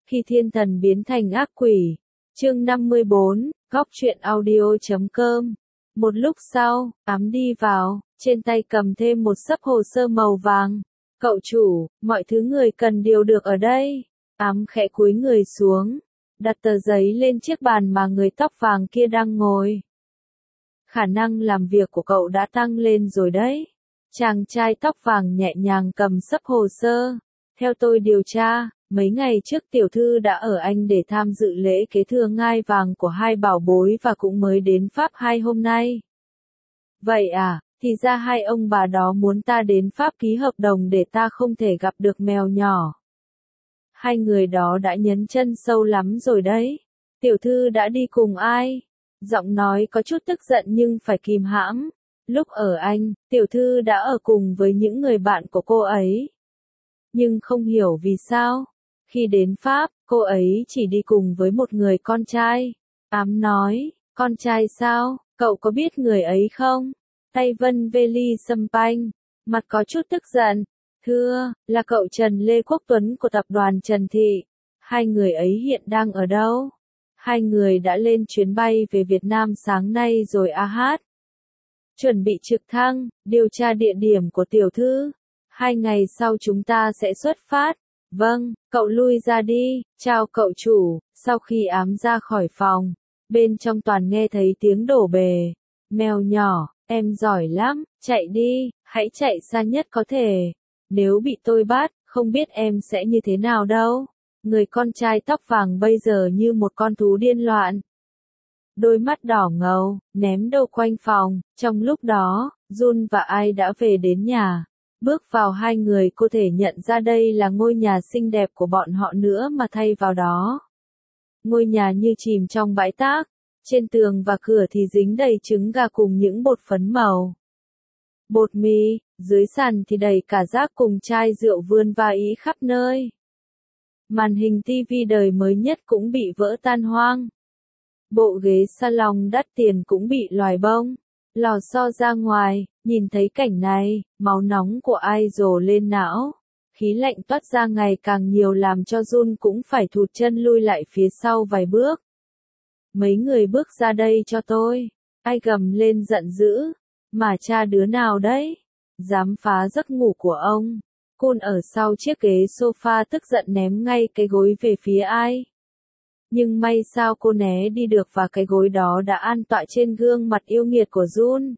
Khi thiên thần biến thành ác quỷ. Chương 54, góc truyện audio.com. Một lúc sau, Ám đi vào, trên tay cầm thêm một xấp hồ sơ màu vàng. Cậu chủ, mọi thứ người cần đều được ở đây. Ám khẽ cúi người xuống, đặt tờ giấy lên chiếc bàn mà người tóc vàng kia đang ngồi. Khả năng làm việc của cậu đã tăng lên rồi đấy. Chàng trai tóc vàng nhẹ nhàng cầm xấp hồ sơ. Theo tôi điều tra, mấy ngày trước tiểu thư đã ở Anh để tham dự lễ kế thừa ngai vàng của hai bảo bối và cũng mới đến Pháp 2 hôm nay. Vậy à, thì ra hai ông bà đó muốn ta đến Pháp ký hợp đồng để ta không thể gặp được mèo nhỏ. Hai người đó đã nhấn chân sâu lắm rồi đấy. Tiểu thư đã đi cùng ai? Giọng nói có chút tức giận nhưng phải kìm hãm. Lúc ở Anh, tiểu thư đã ở cùng với những người bạn của cô ấy. Nhưng không hiểu vì sao. Khi đến Pháp, cô ấy chỉ đi cùng với một người con trai. Ám nói, con trai sao, cậu có biết người ấy không? Tay Vân Veli sâm panh, mặt có chút tức giận. Thưa, là cậu Trần Lê Quốc Tuấn của tập đoàn Trần Thị. Hai người ấy hiện đang ở đâu? Hai người đã lên chuyến bay về Việt Nam sáng nay rồi à hát. Chuẩn bị trực thăng, điều tra địa điểm của tiểu thư. 2 ngày sau chúng ta sẽ xuất phát. Vâng, cậu lui ra đi, chào cậu chủ. Sau khi Ám ra khỏi phòng, bên trong toàn nghe thấy tiếng đổ bề. Mèo nhỏ, em giỏi lắm, chạy đi, hãy chạy xa nhất có thể. Nếu bị tôi bắt, không biết em sẽ như thế nào đâu. Người con trai tóc vàng bây giờ như một con thú điên loạn. Đôi mắt đỏ ngầu, ném đầu quanh phòng. Trong lúc đó, Jun và Ai đã về đến nhà. Bước vào hai người có thể nhận ra đây là ngôi nhà xinh đẹp của bọn họ nữa mà thay vào đó. Ngôi nhà như chìm trong bãi táp. Trên tường và cửa thì dính đầy trứng gà cùng những bột phấn màu. Bột mì, dưới sàn thì đầy cả rác cùng chai rượu vươn va ý khắp nơi. Màn hình tivi đời mới nhất cũng bị vỡ tan hoang. Bộ ghế salon đắt tiền cũng bị loài bông. Lò xo ra ngoài, nhìn thấy cảnh này, máu nóng của Ai dồn lên não. Khí lạnh toát ra ngày càng nhiều làm cho Jun cũng phải thụt chân lui lại phía sau vài bước. Mấy người bước ra đây cho tôi. Ai gầm lên giận dữ. Mà cha đứa nào đấy? Dám phá giấc ngủ của ông. Cun ở sau chiếc ghế sofa tức giận ném ngay cái gối về phía Ai. Nhưng may sao cô né đi được và cái gối đó đã an tọa trên gương mặt yêu nghiệt của Jun.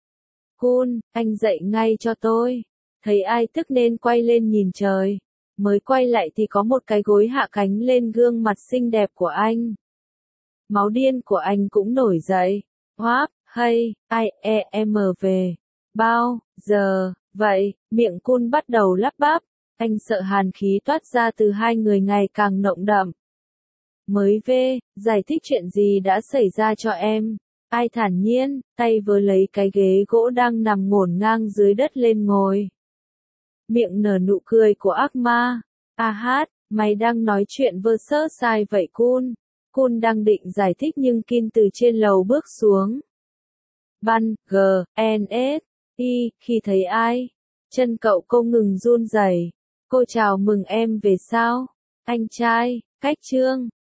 Cun, anh dậy ngay cho tôi. Thấy Ai tức nên quay lên nhìn trời. Mới quay lại thì có một cái gối hạ cánh lên gương mặt xinh đẹp của anh. Máu điên của anh cũng nổi dậy. Hoáp, hay, em về. Bao giờ, vậy, miệng Cun bắt đầu lắp bắp. Anh sợ hàn khí toát ra từ hai người ngày càng nồng đậm. Mới về, giải thích chuyện gì đã xảy ra cho em. Ai thản nhiên, tay vớ lấy cái ghế gỗ đang nằm ngổn ngang dưới đất lên ngồi. Miệng nở nụ cười của ác ma. À hát, mày đang nói chuyện vơ sơ sai vậy Cun. Cun đang định giải thích nhưng Kin từ trên lầu bước xuống. Ban, GNS, khi thấy Ai. Chân cậu cô ngừng run rẩy. Cô chào mừng em về sao? Anh trai, cách chương.